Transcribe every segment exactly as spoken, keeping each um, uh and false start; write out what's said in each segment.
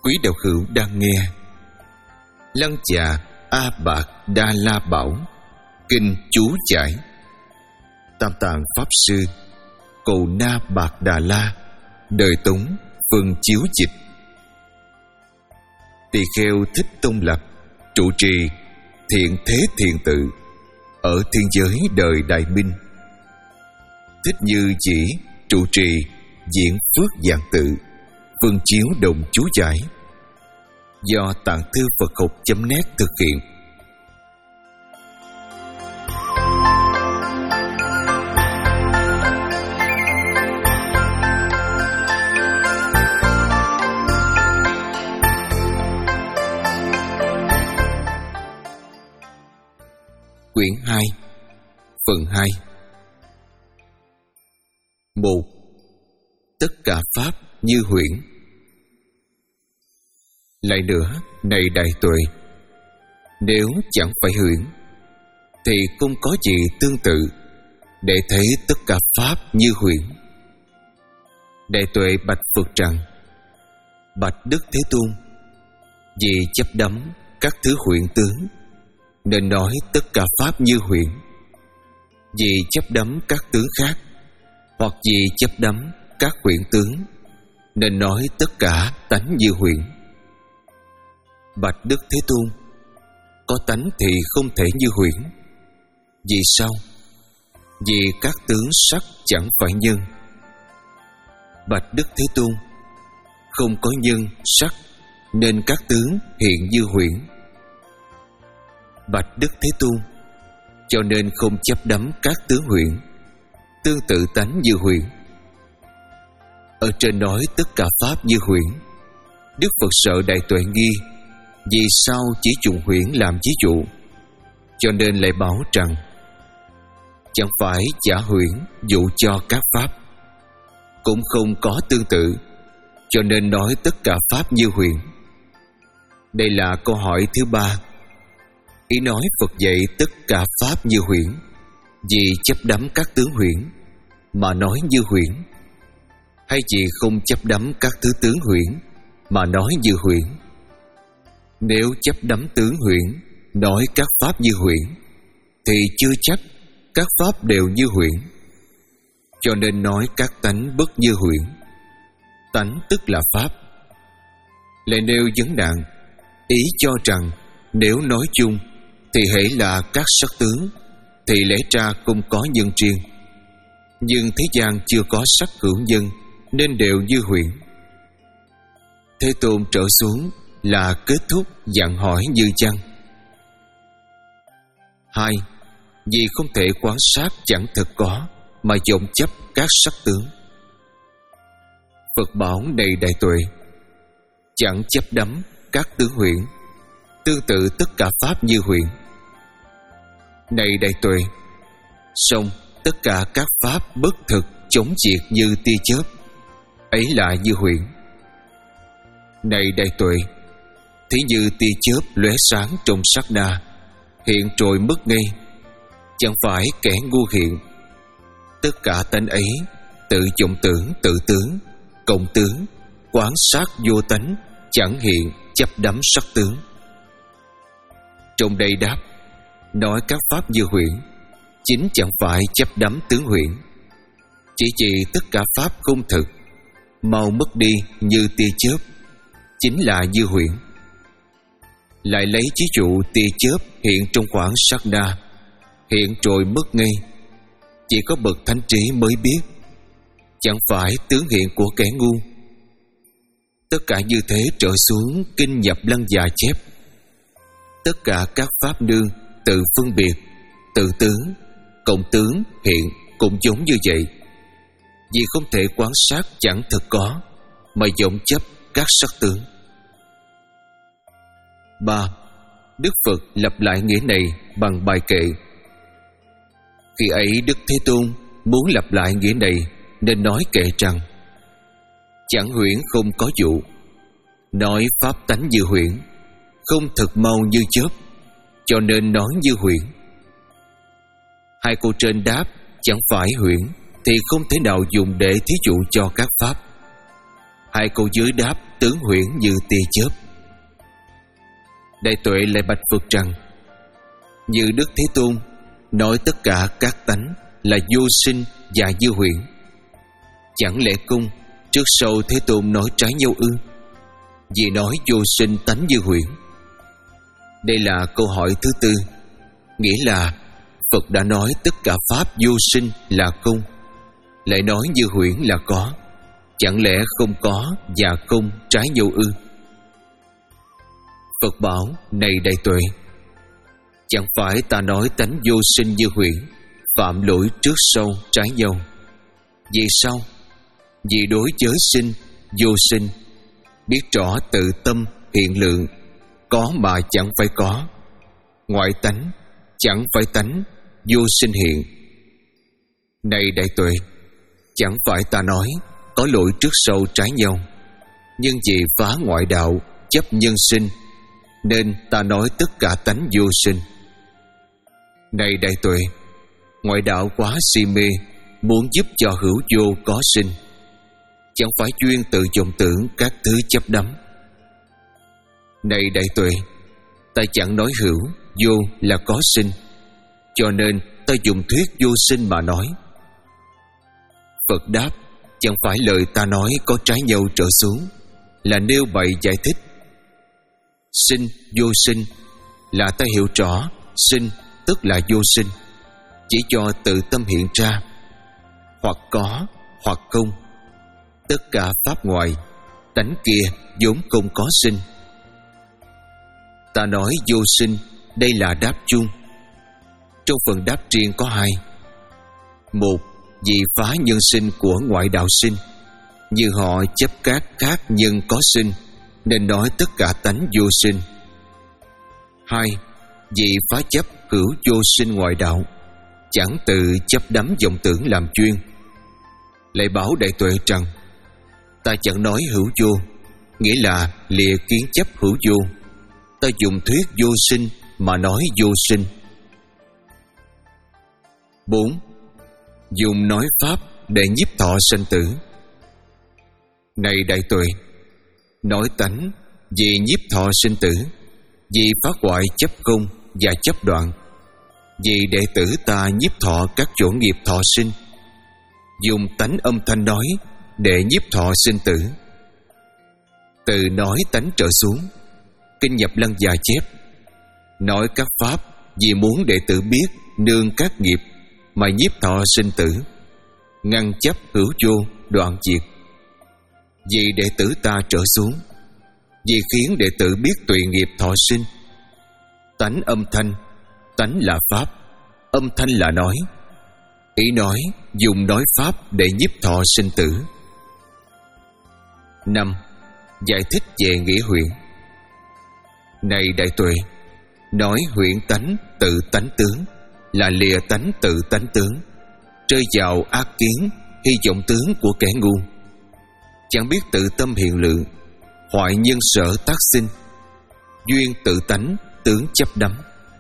Quý đạo hữu đang nghe Lăng Già A Bạc Đa La Bảo Kinh chú giải Tam Tạng Pháp Sư Cầu Na Bạc Đà La Đời Tống Phân chiếu dịch. Tỳ kheo Thích Tôn Lập trụ trì Thiện Thế Thiền Tự ở thiên giới đời Đại Minh. Thích Như Chỉ trụ trì Diễn Phước Dạng Tự Phân chiếu đồng chú giải do Tạng Thư Phật Học chấm net thực hiện. Quyển hai, phần hai. Một. Tất cả pháp như huyễn. Lại nữa, này đại tuệ, nếu chẳng phải huyễn thì không có gì tương tự để thấy tất cả pháp như huyễn. Đại tuệ bạch Phật rằng: bạch Đức Thế Tôn, vì chấp đắm các thứ huyễn tướng nên nói tất cả pháp như huyễn. Vì chấp đắm các tướng khác, hoặc vì chấp đắm các huyễn tướng nên nói tất cả tánh như huyễn. Bạch Đức Thế Tôn, có tánh thì không thể như huyễn. Vì sao? Vì các tướng sắc chẳng phải nhân. Bạch Đức Thế Tôn, không có nhân sắc nên các tướng hiện như huyễn. Bạch Đức Thế Tôn, cho nên không chấp đắm các tướng huyễn, tương tự tánh như huyễn. Ở trên nói tất cả pháp như huyễn, Đức Phật sợ đại tuệ nghi, vì sao chỉ dùng huyễn làm ví dụ, cho nên lại bảo rằng chẳng phải giả huyễn dụ cho các pháp, cũng không có tương tự, cho nên nói tất cả pháp như huyễn. Đây là câu hỏi thứ ba. Ý nói Phật dạy tất cả pháp như huyễn, vì chấp đắm các tướng huyễn mà nói như huyễn, hay vì không chấp đắm các thứ tướng huyễn mà nói như huyễn? Nếu chấp đắm tướng huyễn nói các pháp như huyễn thì chưa chắc các pháp đều như huyễn, cho nên nói các tánh bất như huyễn. Tánh tức là pháp. Lại nêu vấn nạn, ý cho rằng nếu nói chung thì hễ là các sắc tướng thì lẽ ra không có nhân riêng, nhưng thế gian chưa có sắc hữu nhân nên đều như huyễn. Thế Tôn trở xuống là kết thúc dặn hỏi như chăng. Hai. Vì không thể quan sát chẳng thực có mà vọng chấp các sắc tướng. Phật bảo này đại tuệ, chẳng chấp đắm các tướng huyễn, tương tự tất cả pháp như huyễn. Này đại tuệ, song tất cả các pháp bất thực chống diệt như tia chớp, ấy là như huyễn. Này đại tuệ, thí như tia chớp lóe sáng trong sát na, hiện rồi mất ngay, chẳng phải kẻ ngu hiện. Tất cả tánh ấy tự vọng tưởng tự tướng, cộng tướng, quán sát vô tánh, chẳng hiện chấp đắm sắc tướng. Trong đây đáp, nói các pháp như huyễn, chính chẳng phải chấp đắm tướng huyễn, chỉ vì tất cả pháp không thực, mau mất đi như tia chớp, chính là như huyễn. Lại lấy ví dụ tia chớp hiện trong khoảng sát na, hiện rồi mất ngay, chỉ có bậc thánh trí mới biết, chẳng phải tướng hiện của kẻ ngu. Tất cả như thế trở xuống kinh nhập Lăng Già chép, tất cả các pháp nương tự phân biệt, tự tướng, cộng tướng hiện cũng giống như vậy, vì không thể quan sát chẳng thực có mà vọng chấp các sắc tướng. Ba. Đức Phật lặp lại nghĩa này bằng bài kệ. Khi ấy Đức Thế Tôn muốn lặp lại nghĩa này nên nói kệ rằng: chẳng huyễn không có dụ, nói pháp tánh như huyễn, không thực mau như chớp, cho nên nói như huyễn. Hai câu trên đáp chẳng phải huyễn thì không thể nào dùng để thí dụ cho các pháp. Hai câu dưới đáp tướng huyễn như tia chớp. Đại Tuệ lại bạch Phật rằng: như Đức Thế Tôn nói tất cả các tánh là vô sinh và như huyễn, chẳng lẽ cung trước sau Thế Tôn nói trái nhau ư? Vì nói vô sinh tánh như huyễn. Đây là câu hỏi thứ tư, nghĩa là Phật đã nói tất cả pháp vô sinh là không, lại nói như huyễn là có, chẳng lẽ không có và không trái nhau ư? Phật bảo: này Đại Tuệ, chẳng phải ta nói tánh vô sinh như huyễn phạm lỗi trước sau trái nhau. Vì sao? Vì đối với sinh vô sinh, biết rõ tự tâm hiện lượng, có mà chẳng phải có, ngoại tánh chẳng phải tánh, vô sinh hiện. Này Đại Tuệ, chẳng phải ta nói có lỗi trước sau trái nhau, nhưng vì phá ngoại đạo chấp nhân sinh, nên ta nói tất cả tánh vô sinh. Này Đại Tuệ, ngoại đạo quá si mê, muốn giúp cho hữu vô có sinh, chẳng phải chuyên tự vọng tưởng các thứ chấp đắm. Này Đại Tuệ, ta chẳng nói hữu vô là có sinh, cho nên ta dùng thuyết vô sinh mà nói. Phật đáp: chẳng phải lời ta nói có trái nhau trở xuống, là nêu bày giải thích. Sinh vô sinh là ta hiểu rõ, sinh tức là vô sinh, chỉ cho tự tâm hiện ra, hoặc có hoặc không. Tất cả pháp ngoài tánh kia vốn không có sinh. Ta nói vô sinh, đây là đáp chung. Trong phần đáp riêng có hai: một, vì phá nhân sinh của ngoại đạo sinh, như họ chấp các khác nhân có sinh, nên nói tất cả tánh vô sinh. Hai, vì phá chấp hữu vô sinh ngoại đạo, chẳng tự chấp đắm vọng tưởng làm chuyên. Lại bảo Đại Tuệ rằng: ta chẳng nói hữu vô, nghĩa là lìa kiến chấp hữu vô. Ta dùng thuyết vô sinh mà nói vô sinh. Bốn, dùng nói pháp để nhiếp thọ sanh tử. Này Đại Tuệ, nói tánh vì nhiếp thọ sinh tử, vì phá hoại chấp không và chấp đoạn, vì đệ tử ta nhiếp thọ các chỗ nghiệp thọ sinh. Dùng tánh âm thanh nói để nhiếp thọ sinh tử. Từ nói tánh trở xuống, Kinh Nhập Lăng Già chép: nói các pháp vì muốn đệ tử biết nương các nghiệp mà nhiếp thọ sinh tử, ngăn chấp hữu vô đoạn diệt. Vì đệ tử ta trở xuống, vì khiến đệ tử biết tùy nghiệp thọ sinh. Tánh âm thanh, tánh là pháp, âm thanh là nói. Ý nói dùng nói pháp để nhiếp thọ sinh tử. Năm, giải thích về nghĩa huyễn. Này Đại Tuệ, nói huyễn tánh tự tánh tướng là lìa tánh tự tánh tướng, rơi vào ác kiến hy vọng tướng của kẻ ngu, chẳng biết tự tâm hiện lượng, hoại nhân sở tác sinh, duyên tự tánh tướng chấp đắm.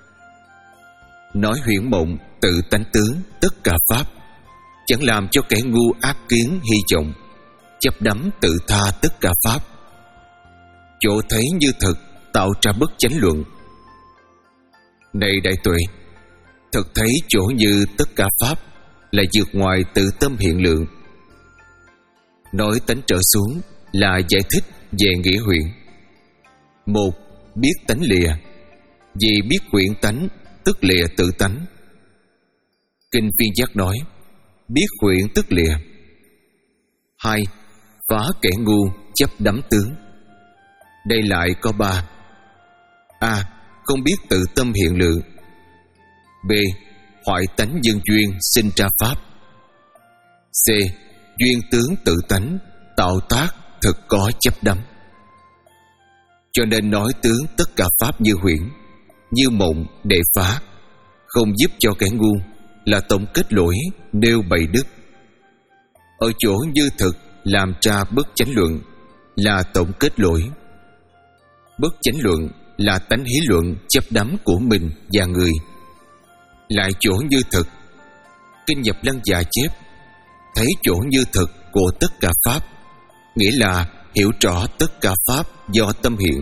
Nói huyễn mộng tự tánh tướng tất cả pháp, chẳng làm cho kẻ ngu ác kiến hy vọng, chấp đắm tự tha tất cả pháp. Chỗ thấy như thật tạo ra bất chánh luận. Này Đại Tuệ, thật thấy chỗ như tất cả pháp là vượt ngoài tự tâm hiện lượng. Nói tánh trở xuống là giải thích về nghĩa huyễn. Một, biết tánh lìa, vì biết huyễn tánh tức lìa tự tánh. Kinh Viên Giác nói: biết huyễn tức lìa. Hai, phá kẻ ngu chấp đắm tướng. Đây lại có ba: A. Không biết tự tâm hiện lượng. B. Hoại tánh nhân duyên sinh ra pháp. C. Duyên tướng tự tánh tạo tác thực có chấp đắm. Cho nên nói tướng tất cả pháp như huyễn, như mộng để phá, không giúp cho kẻ ngu, là tổng kết lỗi nêu bày đức. Ở chỗ như thực làm ra bất chánh luận, là tổng kết lỗi. Bất chánh luận là tánh hí luận chấp đắm của mình và người. Lại chỗ như thực, Kinh Nhập Lăng Già chép: thấy chỗ như thực của tất cả pháp, nghĩa là hiểu rõ tất cả pháp do tâm hiện.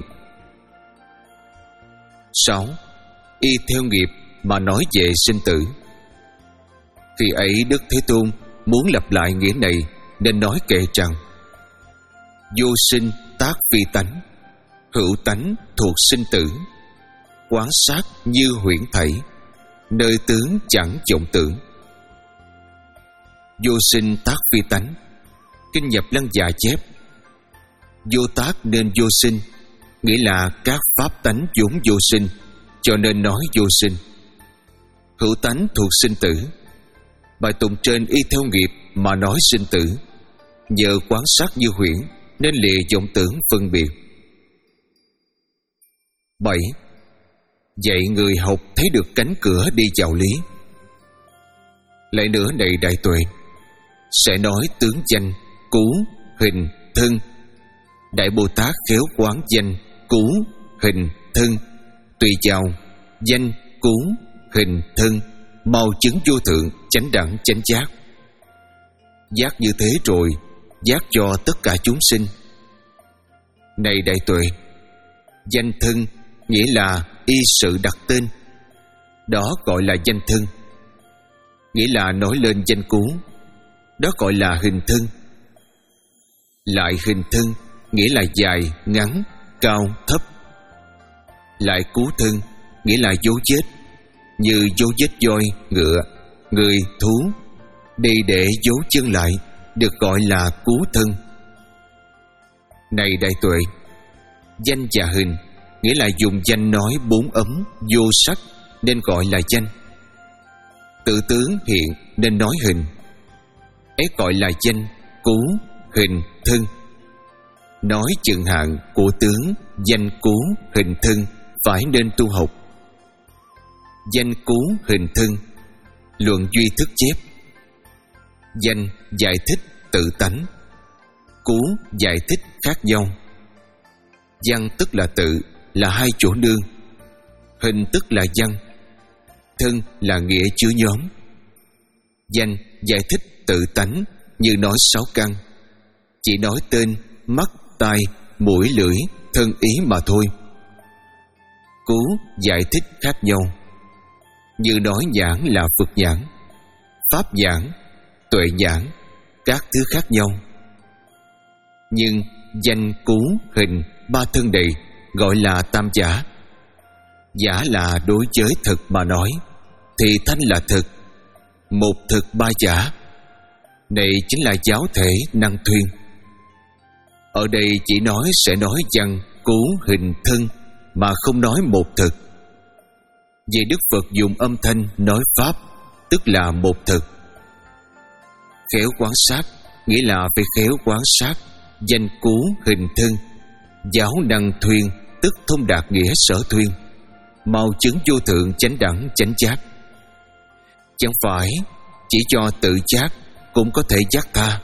Sáu. Y theo nghiệp mà nói về sinh tử. Khi ấy Đức Thế Tôn muốn lặp lại nghĩa này nên nói kệ rằng: vô sinh tác phi tánh, hữu tánh thuộc sinh tử, quán sát như huyễn thảy, nơi tướng chẳng vọng tưởng. Vô sinh tác phi tánh. Kinh Nhập Lăng Già chép: vô tác nên vô sinh, nghĩa là các pháp tánh vốn vô sinh, cho nên nói vô sinh. Hữu tánh thuộc sinh tử. Bài tụng trên y theo nghiệp mà nói sinh tử, nhờ quán sát như huyễn nên lìa vọng tưởng phân biệt. Bảy. Dạy người học thấy được cánh cửa đi vào lý. Lại nữa này đại tuệ, sẽ nói tướng danh, cú, hình, thân. Đại Bồ Tát khéo quán danh, cú, hình, thân, tùy vào danh, cú, hình, thân, mau chứng vô thượng, chánh đẳng, chánh giác. Giác như thế rồi, giác cho tất cả chúng sinh. Này đại tuệ, danh thân nghĩa là y sự đặt tên, đó gọi là danh thân. Nghĩa là nói lên danh cú, đó gọi là hình thân. Lại hình thân nghĩa là dài, ngắn, cao, thấp. Lại cú thân nghĩa là dấu vết, như dấu vết voi, ngựa, người, thú, đi để dấu chân lại, được gọi là cú thân. Này đại tuệ, danh và hình nghĩa là dùng danh nói bốn ấm vô sắc nên gọi là danh. Tự tướng hiện nên nói hình, ấy gọi là danh, cú, hình, thân. Nói chừng hạn của tướng danh cú hình thân phải nên tu học. Danh cú hình thân, Luận Duy Thức chép: danh giải thích tự tánh, cú giải thích khác nhau. Văn tức là tự, là hai chỗ nương. Hình tức là văn, thân là nghĩa chứa nhóm. Danh giải thích tự tánh như nói sáu căn, chỉ nói tên, mắt, tai, mũi, lưỡi, thân ý mà thôi. Cú giải thích khác nhau, như nói nhãn là Phật nhãn, pháp nhãn, tuệ nhãn, các thứ khác nhau. Nhưng danh, cú, hình, ba thân đầy gọi là tam giả. Giả là đối với thực mà nói, thì thanh là thực, một thực ba giả. Này chính là giáo thể năng thuyên. Ở đây chỉ nói sẽ nói văn, cú, hình, thân mà không nói một thực. Vì Đức Phật dùng âm thanh nói pháp, tức là một thực. Khéo quán sát nghĩa là phải khéo quán sát danh, cú, hình, thân. Giáo năng thuyên tức thông đạt nghĩa sở thuyên, mau chứng vô thượng, chánh đẳng, chánh giác. Chẳng phải chỉ cho tự giác cũng có thể giác tha.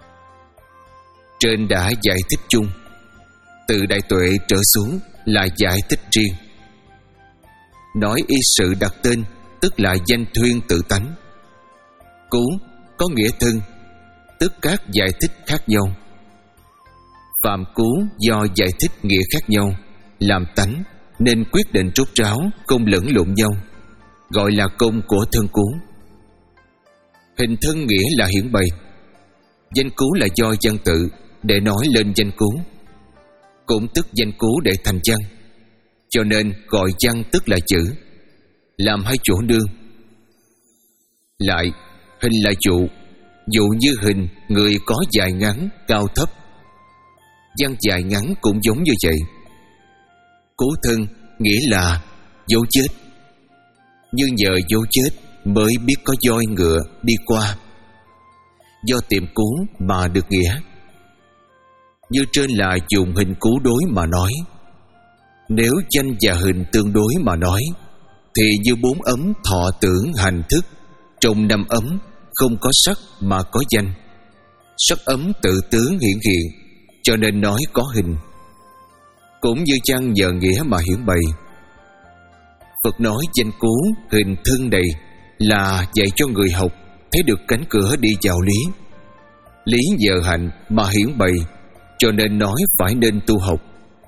Trên đã giải thích chung, từ đại tuệ trở xuống là giải thích riêng. Nói y sự đặt tên tức là danh thuyên tự tánh. Cú có nghĩa thân, tức các giải thích khác nhau. Phạm cú do giải thích nghĩa khác nhau làm tánh, nên quyết định rốt ráo, không lẫn lộn nhau, gọi là công của thân cú. Hình thân nghĩa là hiển bày. Danh cú là do văn tự để nói lên danh cú, cũng tức danh cú để thành văn, cho nên gọi văn tức là chữ, làm hai chỗ nương. Lại hình là dụ, dụ như hình người có dài ngắn, cao thấp. Văn dài ngắn cũng giống như vậy. Cú thân nghĩa là dấu chết, như nhờ dấu chết mới biết có voi ngựa đi qua, do tìm cú mà được nghĩa. Như trên là dùng hình cú đối mà nói. Nếu danh và hình tương đối mà nói, thì như bốn ấm thọ tưởng hành thức, trong năm ấm không có sắc mà có danh. Sắc ấm tự tướng hiển hiện, cho nên nói có hình. Cũng như chăng nhờ nghĩa mà hiển bày. Phật nói danh cú hình thân này là dạy cho người học thấy được cánh cửa đi vào lý. Lý nhờ hạnh mà hiển bày, cho nên nói phải nên tu học.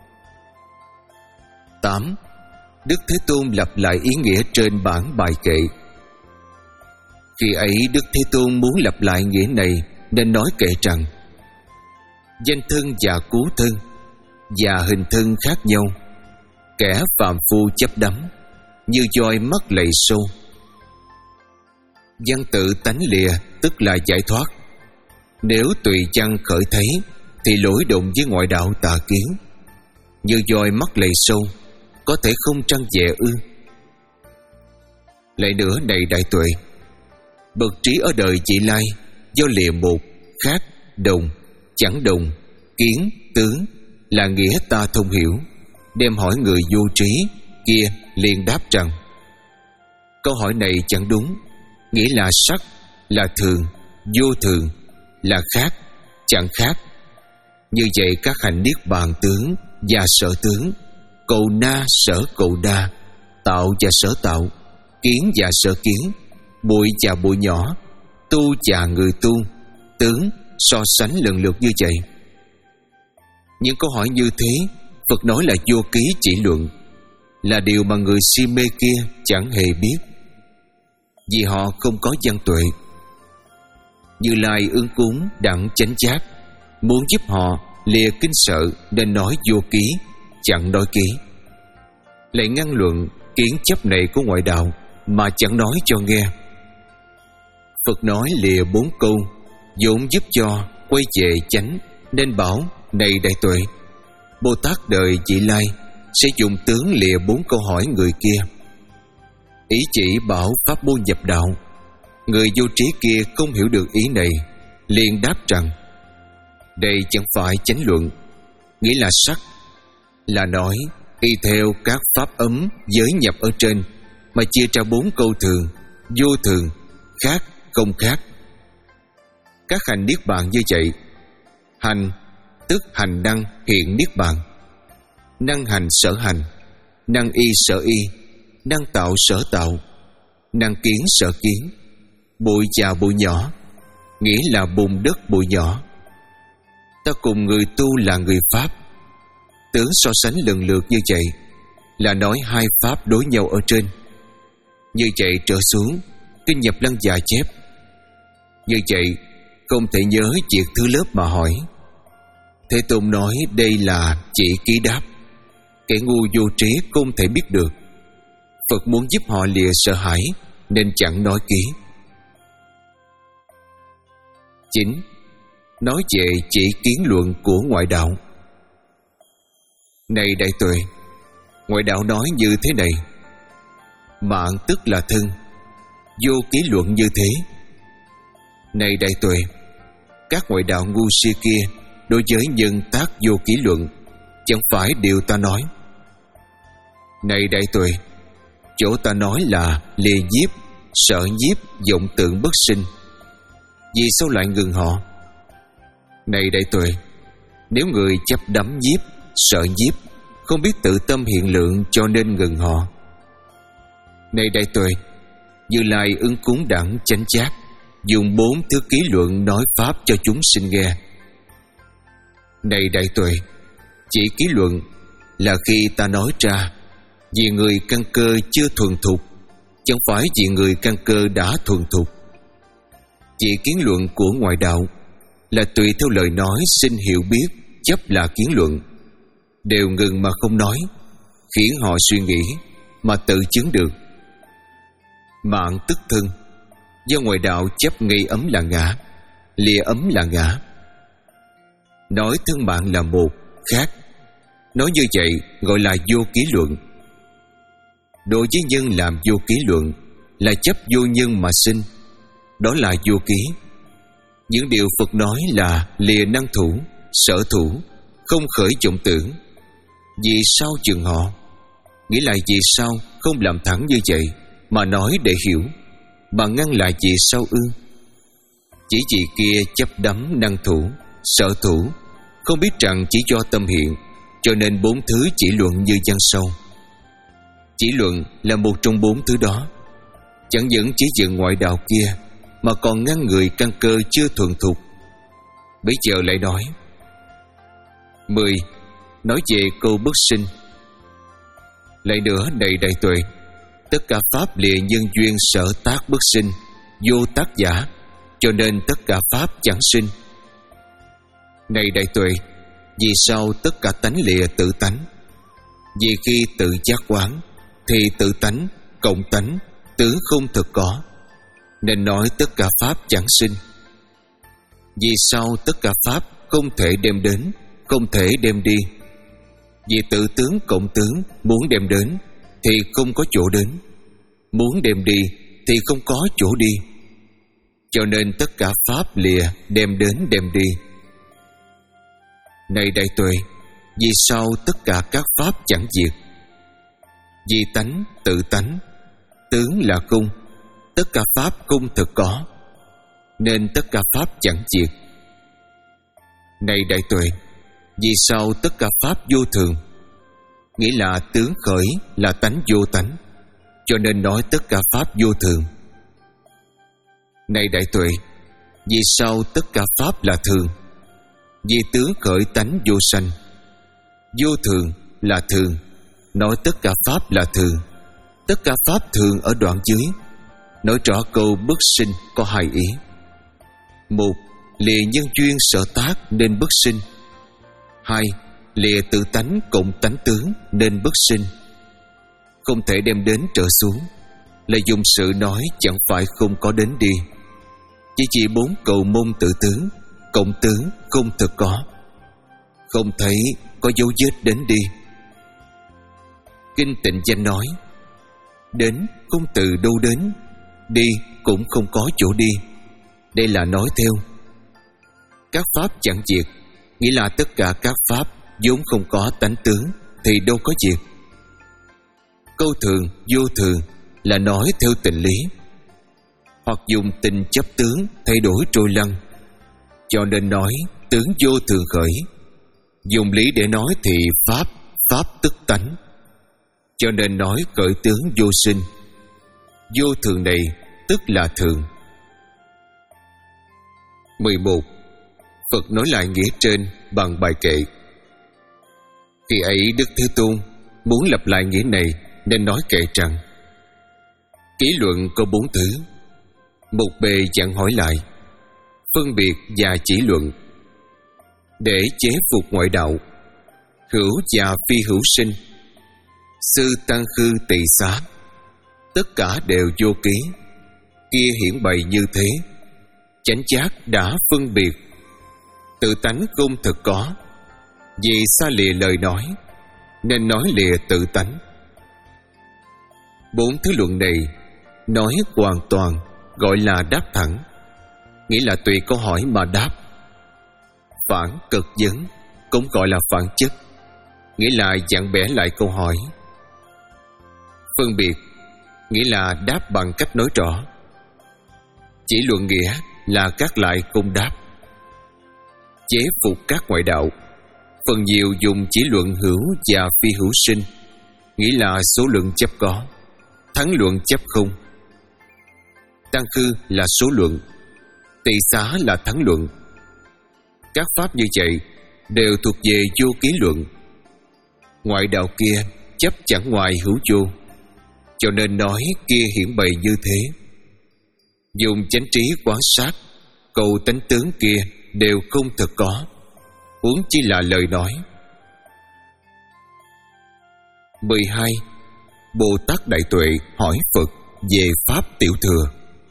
Tám. Đức Thế Tôn lặp lại ý nghĩa trên bản bài kệ. Khi ấy Đức Thế Tôn muốn lặp lại nghĩa này nên nói kệ rằng: danh thân và cứu thân và hình thân khác nhau, kẻ phàm phu chấp đắm như voi mắc lầy sâu. Văn tự tánh lìa tức là giải thoát. Nếu tùy văn khởi thấy thì lỗi đụng với ngoại đạo tà kiến. Như voi mắc lầy sâu, có thể không trăng về ư? Lại nữa này đại tuệ, bậc trí ở đời vị lai do lìa một, khác, đồng, chẳng đồng, kiến, tướng là nghĩa ta thông hiểu, đem hỏi người vô trí kia liền đáp rằng: câu hỏi này chẳng đúng. Nghĩa là sắc là thường, vô thường là khác, chẳng khác. Như vậy các hành niết bàn tướng và sở tướng, cầu na sở cầu na, tạo và sở tạo, kiến và sở kiến, bụi và bụi nhỏ, tu và người tu, tướng so sánh lần lượt như vậy. Những câu hỏi như thế Phật nói là vô ký chỉ luận, là điều mà người si mê kia chẳng hề biết, vì họ không có văn tuệ. Như Lai ứng cúng đặng chánh giác, muốn giúp họ lìa kinh sợ nên nói vô ký, chẳng nói ký. Lại ngăn luận kiến chấp này của ngoại đạo mà chẳng nói cho nghe. Phật nói lìa bốn câu vốn giúp cho quay về chánh, nên bảo: này đại tuệ, Bồ Tát đời vị lai sẽ dùng tướng lìa bốn câu hỏi người kia. Ý chỉ bảo pháp môn nhập đạo. Người vô trí kia không hiểu được ý này, liền đáp rằng: đây chẳng phải chánh luận, nghĩa là sắc, là nói y theo các pháp ấm giới nhập ở trên mà chia ra bốn câu thường, vô thường, khác, không khác. Các hành niết bàn như vậy. Hành tức hành năng hiện niết bàn, năng hành sở hành, năng y sở y, năng tạo sở tạo, năng kiến sở kiến, bụi và bụi nhỏ, nghĩa là bùn đất bụi nhỏ. Ta cùng người tu là người pháp. Tướng so sánh lần lượt như vậy là nói hai pháp đối nhau ở trên. Như vậy trở xuống, kinh nhập lăng già chép. Như vậy không thể nhớ việc thứ lớp mà hỏi. Thế Tôn nói đây là chỉ ký đáp, kẻ ngu vô trí không thể biết được. Phật muốn giúp họ lìa sợ hãi nên chẳng nói ký. Chín. Nói về chỉ kiến luận của ngoại đạo. Này đại tuệ, ngoại đạo nói như thế này: mạng tức là thân, vô ký luận như thế. Này đại tuệ, các ngoại đạo ngu si kia đối với nhân tác vô ký luận chẳng phải điều ta nói. Này đại tuệ, chỗ ta nói là lìa nhiếp, sợ nhiếp, vọng tượng bất sinh. Vì sao lại ngừng họ? Này đại tuệ, nếu người chấp đắm nhiếp, sợ nhiếp, không biết tự tâm hiện lượng cho nên ngừng họ. Này đại tuệ, Như Lai ứng cúng đẳng chánh giác, dùng bốn thứ ký luận nói pháp cho chúng sinh nghe. Này đại tuệ, chỉ ký luận là khi ta nói ra vì người căn cơ chưa thuần thục, chẳng phải vì người căn cơ đã thuần thục. Chỉ kiến luận của ngoại đạo là tùy theo lời nói xin hiểu biết, chấp là kiến luận, đều ngừng mà không nói, khiến họ suy nghĩ mà tự chứng được. Mạng tức thân, do ngoại đạo chấp nghi ấm là ngã, lìa ấm là ngã. Nói thân mạng là một, khác. Nói như vậy gọi là vô ký luận. Đối với nhân làm vô ký luận là chấp vô nhân mà sinh, đó là vô ký. Những điều Phật nói là lìa năng thủ, sở thủ, không khởi vọng tưởng. Vì sao chừng họ? Nghĩa là vì sao không làm thẳng như vậy mà nói để hiểu, mà ngăn lại vì sao ư? Chỉ vì kia chấp đắm năng thủ, sở thủ, không biết rằng chỉ do tâm hiện, cho nên bốn thứ chỉ luận như văn sâu. Chỉ luận là một trong bốn thứ đó, chẳng những chỉ dựng ngoại đạo kia mà còn ngăn người căn cơ chưa thuần thục. Bây giờ lại nói: Mười. Nói về câu bất sinh. Lại nữa này đại tuệ, tất cả pháp lìa nhân duyên sở tác bất sinh, vô tác giả, cho nên tất cả pháp chẳng sinh. Này đại tuệ, vì sao tất cả tánh lìa tự tánh? Vì khi tự giác quán thì tự tánh, cộng tánh, tướng không thực có, nên nói tất cả pháp chẳng sinh. Vì sao tất cả pháp không thể đem đến, không thể đem đi? Vì tự tướng cộng tướng muốn đem đến thì không có chỗ đến, muốn đem đi thì không có chỗ đi, cho nên tất cả pháp lìa đem đến đem đi. Này đại tuệ, vì sao tất cả các pháp chẳng diệt? Vì tánh, tự tánh, tướng là không, tất cả pháp không thực có, nên tất cả pháp chẳng diệt. Này đại tuệ, vì sao tất cả pháp vô thường? Nghĩa là tướng khởi là tánh vô tánh, cho nên nói tất cả pháp vô thường. Này đại tuệ, vì sao tất cả pháp là thường? Vì tướng khởi tánh vô sanh. Vô thường là thường, nói tất cả pháp là thường. Tất cả pháp thường ở đoạn dưới nói rõ câu bất sinh có hai ý. Một, lìa nhân duyên sở tác nên bất sinh. Hai, lìa tự tánh cộng tánh tướng nên bất sinh. Không thể đem đến trở xuống, là dùng sự nói chẳng phải không có đến đi. Chỉ chỉ bốn cầu môn tự tướng, cộng tướng không thực có, không thấy có dấu vết đến đi. Kinh Tịnh Danh nói, đến không từ đâu đến, đi cũng không có chỗ đi. Đây là nói theo các pháp chẳng diệt, nghĩa là tất cả các pháp vốn không có tánh tướng thì đâu có diệt. Câu thường, vô thường là nói theo tình lý, hoặc dùng tình chấp tướng thay đổi trôi lăn, cho nên nói tướng vô thường khởi. Dùng lý để nói thì pháp, pháp tức tánh, cho nên nói khởi tướng vô sinh. Vô thường này tức là thường. Mười một. Phật nói lại nghĩa trên bằng bài kệ. Khi ấy Đức Thế Tôn muốn lặp lại nghĩa này nên nói kệ rằng: Ký luận có bốn thứ. Một bề chẳng hỏi lại, phân biệt và chỉ luận, để chế phục ngoại đạo, hữu và phi hữu sinh, sư tăng khư tỳ xá, tất cả đều vô ký. Kia hiển bày như thế, chánh giác đã phân biệt, tự tánh không thực có. Vì xa lìa lời nói, nên nói lìa tự tánh. Bốn thứ luận này nói hoàn toàn gọi là đáp thẳng, nghĩa là tùy câu hỏi mà đáp. Phản cực vấn cũng gọi là phản chất, nghĩa là dặn bẻ lại câu hỏi. Phân biệt nghĩa là đáp bằng cách nói rõ. Chỉ luận nghĩa là các lại không đáp. Chế phục các ngoại đạo, phần nhiều dùng chỉ luận hữu và phi hữu sinh, nghĩa là số luận chấp có, thắng luận chấp không. Tăng khư là số luận, tỳ xá là thắng luận. Các pháp như vậy đều thuộc về vô ký luận. Ngoại đạo kia chấp chẳng ngoài hữu vô, cho nên nói kia hiển bày như thế. Dùng chánh trí quan sát, cầu tánh tướng kia đều không thực có, huống chi là lời nói. Mười hai. Bồ Tát Đại Tuệ hỏi Phật về pháp tiểu thừa.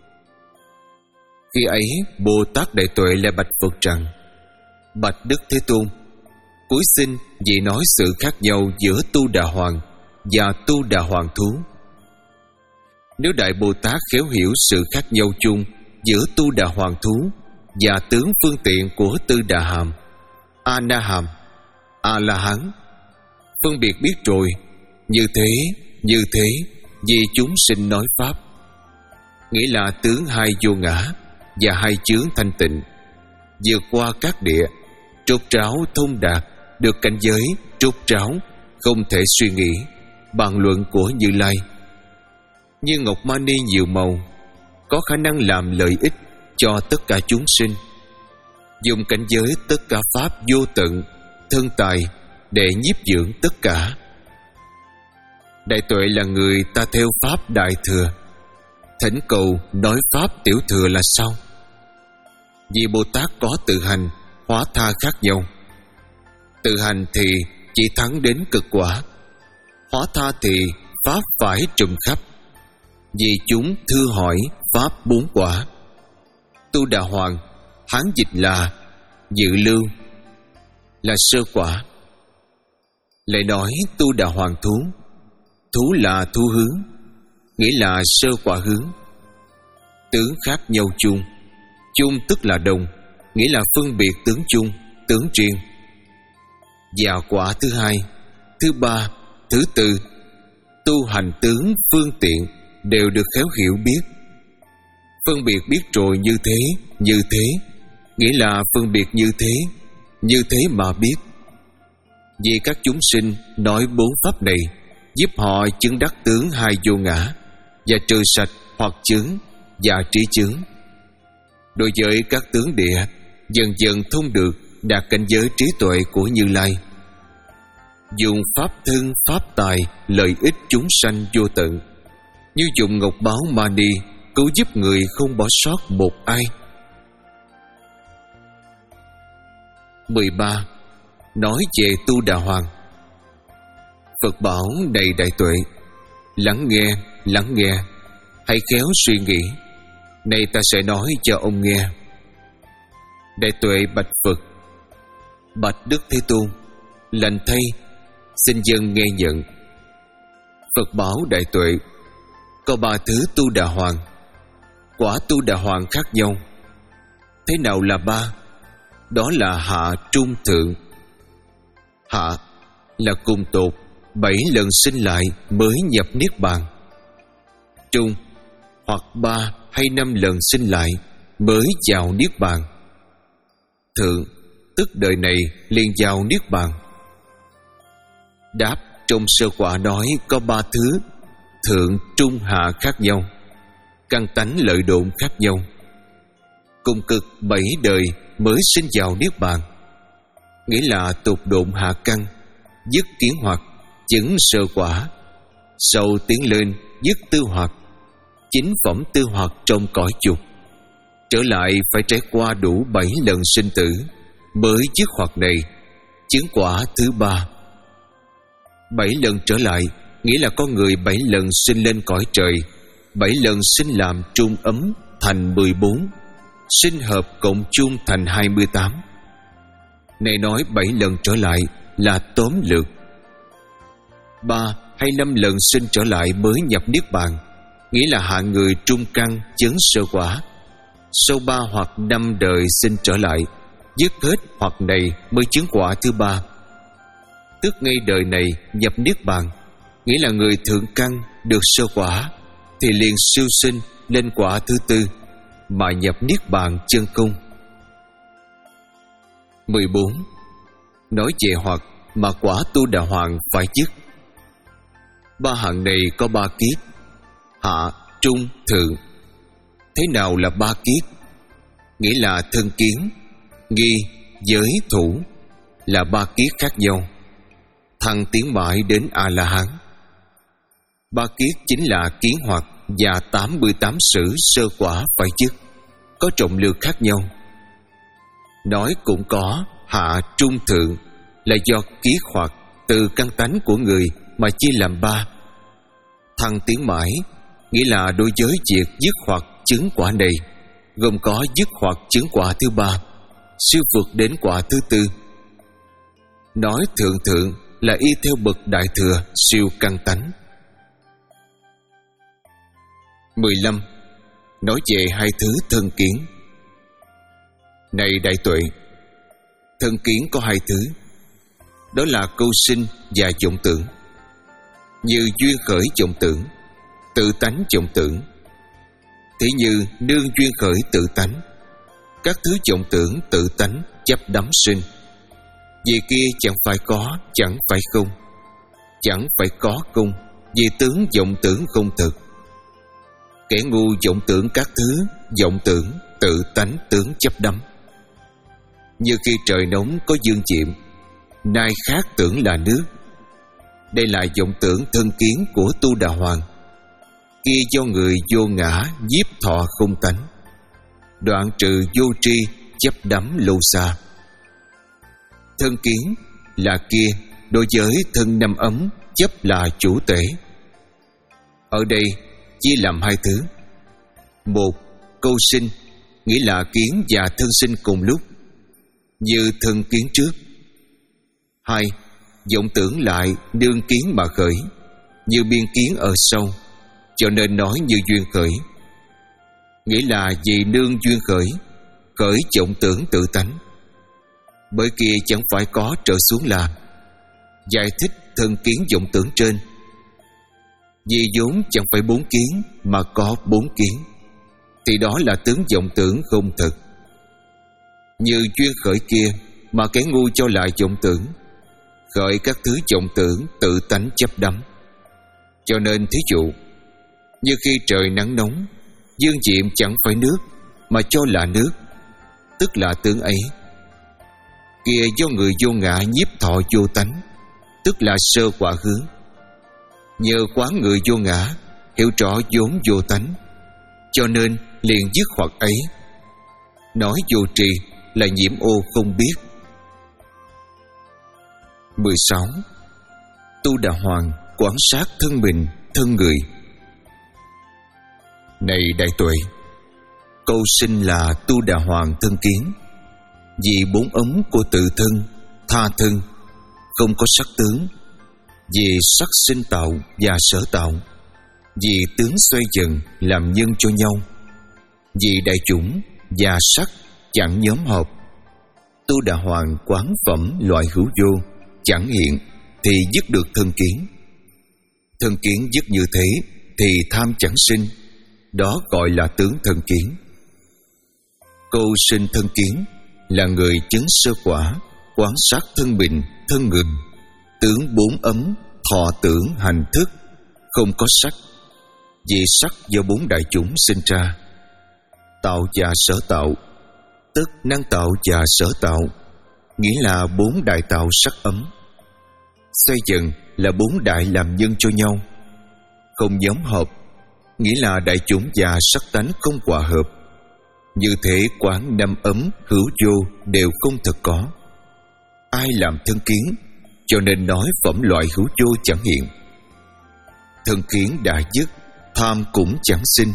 Khi ấy Bồ Tát Đại Tuệ lại bạch Phật rằng: Bạch Đức Thế Tôn, cuối xin vì nói sự khác nhau giữa tu đà hoàng và tu đà hoàng thú. Nếu Đại Bồ Tát khéo hiểu sự khác nhau chung giữa tu đà hoàng thú và tướng phương tiện của tư đà hàm, a na hàm, a la hán, phân biệt biết rồi, như thế, như thế, vì chúng sinh nói pháp, nghĩa là tướng hai vô ngã và hai chướng thanh tịnh, vượt qua các địa, trốt tráo thông đạt, được cảnh giới trốt tráo, không thể suy nghĩ, bàn luận của Như Lai. Như ngọc mani nhiều màu, có khả năng làm lợi ích cho tất cả chúng sinh. Dùng cảnh giới tất cả pháp vô tận, thân tài để nhiếp dưỡng tất cả. Đại Tuệ là người ta theo pháp Đại Thừa, thỉnh cầu nói pháp Tiểu Thừa là sao? Vì Bồ Tát có tự hành, hóa tha khác nhau. Tự hành thì chỉ thắng đến cực quả, hóa tha thì pháp phải trùm khắp. Vì chúng thưa hỏi pháp bốn quả. Tu Đà Hoàng Hán dịch là dự lưu, là sơ quả. Lại nói Tu Đà Hoàng thú, thú là thu hướng, nghĩa là sơ quả hướng. Tướng khác nhau chung, chung tức là đồng, nghĩa là phân biệt tướng chung, tướng riêng. Và quả thứ hai, thứ ba, thứ tư, tu hành tướng phương tiện đều được khéo hiểu biết. Phân biệt biết rồi như thế, như thế, nghĩa là phân biệt như thế, như thế mà biết. Vì các chúng sinh nói bốn pháp này giúp họ chứng đắc tướng hai vô ngã và trừ sạch hoặc chướng và trí chướng. Đối với các tướng địa, dần dần thông được đạt cảnh giới trí tuệ của Như Lai. Dùng pháp thân, pháp tài, lợi ích chúng sanh vô tận, như dùng ngọc báu mani cứu giúp người không bỏ sót một ai. mười ba. Nói về Tu Đà Hoàng. Phật bảo này Đại Tuệ, lắng nghe, lắng nghe, hãy khéo suy nghĩ. Này ta sẽ nói cho ông nghe. Đại Tuệ bạch Phật: Bạch Đức Thế Tôn, lành thay, xin dân nghe nhận. Phật bảo Đại Tuệ: Có ba thứ Tu Đà Hoàng. Quả Tu Đà Hoàng khác nhau. Thế nào là ba? Đó là hạ, trung, thượng. Hạ là cùng tột bảy lần sinh lại mới nhập Niết Bàn. Trung hoặc ba hay năm lần sinh lại mới vào Niết Bàn. Thượng tức đời này liền vào Niết Bàn. Đáp: trong sơ quả nói có ba thứ thượng, trung, hạ khác nhau, căn tánh lợi độn khác nhau. Cùng cực bảy đời mới sinh vào Niết Bàn, nghĩa là tục độn hạ căn, dứt kiến hoặc, chứng sơ quả. Sau tiến lên dứt tư hoặc, chính phẩm tư hoặc trong cõi dục. Trở lại phải trải qua đủ bảy lần sinh tử mới dứt hoặc này, chứng quả thứ ba. Bảy lần trở lại nghĩa là có người bảy lần sinh lên cõi trời, bảy lần sinh làm trung ấm thành mười bốn, sinh hợp cộng chung thành hai mươi tám. Này nói bảy lần trở lại là tóm lược. Ba hay năm lần sinh trở lại mới nhập Niết Bàn, nghĩa là hạ người trung căn chứng sơ quả. Sau ba hoặc năm đời sinh trở lại, dứt hết hoặc này mới chứng quả thứ ba. Tức ngay đời này nhập Niết Bàn, nghĩa là người thượng căn được sơ quả thì liền siêu sinh lên quả thứ tư mà nhập Niết Bàn chân cung. mười bốn. Nói về hoặc mà quả Tu Đà Hoàng phải dứt. Ba hạng này có ba kiết: hạ, trung, thượng. Thế nào là ba kiết? Nghĩa là thân kiến, nghi, giới, thủ là ba kiết khác nhau, thăng tiến mãi đến A-la-hán. Ba kiết chính là kiến hoặc và tám mươi tám sử sơ quả phải dứt, có trọng lượng khác nhau. Nói cũng có hạ, trung, thượng là do kiết hoặc từ căn tánh của người mà chia làm ba. Thăng tiến mãi nghĩa là đối với việc dứt hoặc chứng quả này, gồm có dứt hoặc chứng quả thứ ba, siêu vượt đến quả thứ tư. Nói thượng thượng là y theo bậc Đại Thừa siêu căn tánh. mười lăm. Nói về hai thứ thân kiến. Này Đại Tuệ, thân kiến có hai thứ, đó là câu sinh và vọng tưởng. Như duyên khởi vọng tưởng, tự tánh vọng tưởng. Thế như nương duyên khởi tự tánh, các thứ vọng tưởng tự tánh chấp đắm sinh. Vì kia chẳng phải có, chẳng phải không, chẳng phải có không, vì tướng vọng tưởng không thực. Kẻ ngu vọng tưởng các thứ vọng tưởng tự tánh tướng chấp đắm. Như khi trời nóng có dương diệm, nay khác tưởng là nước. Đây là vọng tưởng thân kiến của Tu Đà Hoàng. Kia do người vô ngã nhiếp thọ không tánh, đoạn trừ vô tri chấp đắm lâu xa. Thân kiến là kia đối với thân năm ấm chấp là chủ tể. Ở đây chia làm hai thứ. Một, câu sinh, nghĩa là kiến và thân sinh cùng lúc, như thân kiến trước. Hai, vọng tưởng lại đương kiến mà khởi, như biên kiến ở sau, cho nên nói như duyên khởi. Nghĩa là vì nương duyên khởi, khởi vọng tưởng tự tánh. Bởi kia chẳng phải có trở xuống làm. Giải thích thân kiến vọng tưởng trên. Vì vốn chẳng phải bốn kiến mà có bốn kiến, thì đó là tướng vọng tưởng không thực. Như duyên khởi kia mà kẻ ngu cho lại vọng tưởng, khởi các thứ vọng tưởng tự tánh chấp đắm. Cho nên thí dụ, như khi trời nắng nóng, dương diệm chẳng phải nước mà cho là nước, tức là tướng ấy. Kia do người vô ngã nhiếp thọ vô tánh, tức là sơ quả hướng. Nhờ quán người vô ngã, hiểu rõ vốn vô tánh, cho nên liền dứt hoặc ấy. Nói vô trì là nhiễm ô không biết. mười sáu. Tu Đà Hoàng quan sát thân mình, thân người. Này đại tuệ, câu sinh là Tu Đà Hoàng thân kiến. Vì bốn ấm của tự thân, tha thân, không có sắc tướng. Vì sắc sinh tạo và sở tạo. Vì tướng xoay dần làm nhân cho nhau. Vì đại chủng và sắc chẳng nhóm hợp. Tu Đà Hoàng quán phẩm loại hữu vô chẳng hiện, thì dứt được thân kiến. Thân kiến dứt như thế thì tham chẳng sinh, đó gọi là tướng thân kiến. Câu sinh thân kiến là người chứng sơ quả, quan sát thân mình, thân người, tướng bốn ấm, thọ tưởng hành thức, không có sắc. Vì sắc do bốn đại chủng sinh ra. Tạo và sở tạo, tức năng tạo và sở tạo, nghĩa là bốn đại tạo sắc ấm. Xoay dần là bốn đại làm nhân cho nhau. Không nhóm hợp, nghĩa là đại chủng và sắc tánh không hòa hợp. Như thế quán năm ấm hữu vô đều không thật có. Ai làm thân kiến, cho nên nói phẩm loại hữu vô chẳng hiện. Thân kiến đã dứt, tham cũng chẳng sinh.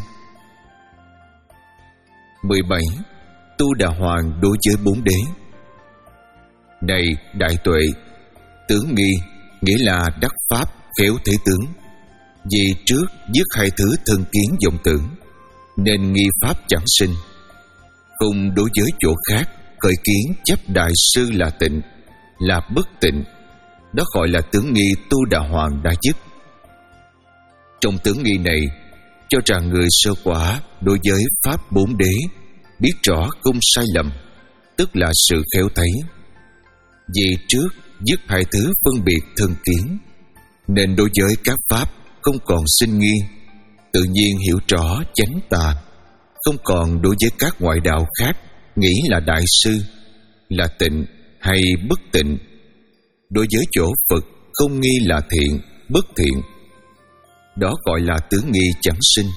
mười bảy. Tu Đà Hoàng đối với bốn đế. Này đại tuệ, tướng nghi nghĩa là đắc pháp khéo thế tướng. Vì trước dứt hai thứ thân kiến vọng tưởng, nên nghi pháp chẳng sinh. Cùng đối với chỗ khác khởi kiến chấp đại sư là tịnh, là bất tịnh, đó gọi là tướng nghi Tu Đà Hoàng đã dứt. Trong tướng nghi này cho rằng người sơ quả đối với pháp bốn đế biết rõ không sai lầm, tức là sự khéo thấy. Vì trước dứt hai thứ phân biệt thân kiến, nên đối với các pháp không còn sinh nghi, tự nhiên hiểu rõ chánh tà. Không còn đối với các ngoại đạo khác nghĩ là đại sư, là tịnh hay bất tịnh. Đối với chỗ Phật không nghi là thiện, bất thiện, đó gọi là tướng nghi chẳng sinh.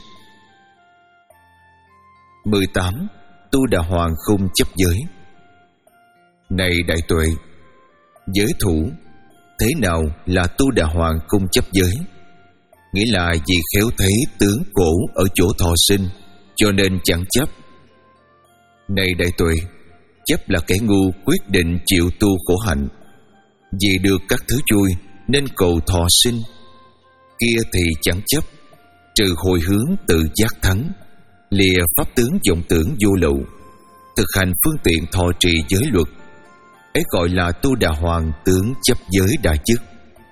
mười tám. Tu Đà Hoàng không chấp giới. Này đại tuệ, giới thủ, thế nào là Tu Đà Hoàng không chấp giới? Nghĩa là vì khéo thấy tướng cổ ở chỗ thọ sinh, cho nên chẳng chấp. Này đại tuệ, chấp là kẻ ngu quyết định chịu tu khổ hạnh. Vì được các thứ vui nên cầu thọ sinh. Kia thì chẳng chấp, trừ hồi hướng tự giác thắng, lìa pháp tướng vọng tưởng vô lậu, thực hành phương tiện thọ trì giới luật, ấy gọi là Tu Đà Hoàng tướng chấp giới đã dứt.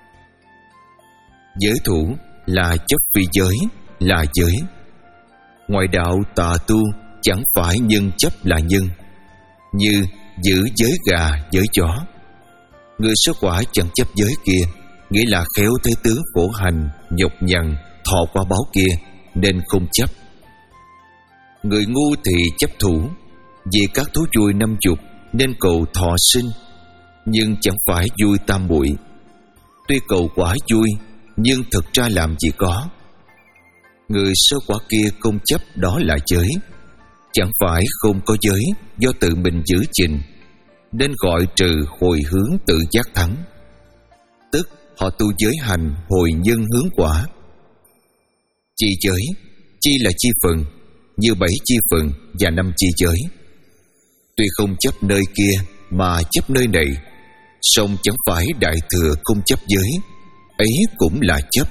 Giới thủ là chấp phi giới, là giới. Ngoại đạo tà tu chẳng phải nhân chấp là nhân, như giữ giới gà, giới chó. Người sơ quả chẳng chấp giới kia, nghĩa là khéo thấy tướng khổ hành, nhọc nhằn, thọ quả báo kia, nên không chấp. Người ngu thì chấp thủ, vì các thú vui năm chục nên cầu thọ sinh, nhưng chẳng phải vui tam muội. Tuy cầu quả vui, nhưng thực ra làm gì có. Người sơ quả kia không chấp đó là giới, chẳng phải không có giới do tự mình giữ gìn, nên gọi trừ hồi hướng tự giác thắng. Tức họ tu giới hành hồi nhân hướng quả. Chi giới, chi là chi phần, như bảy chi phần và năm chi giới. Tuy không chấp nơi kia mà chấp nơi này, song chẳng phải đại thừa không chấp giới, ấy cũng là chấp.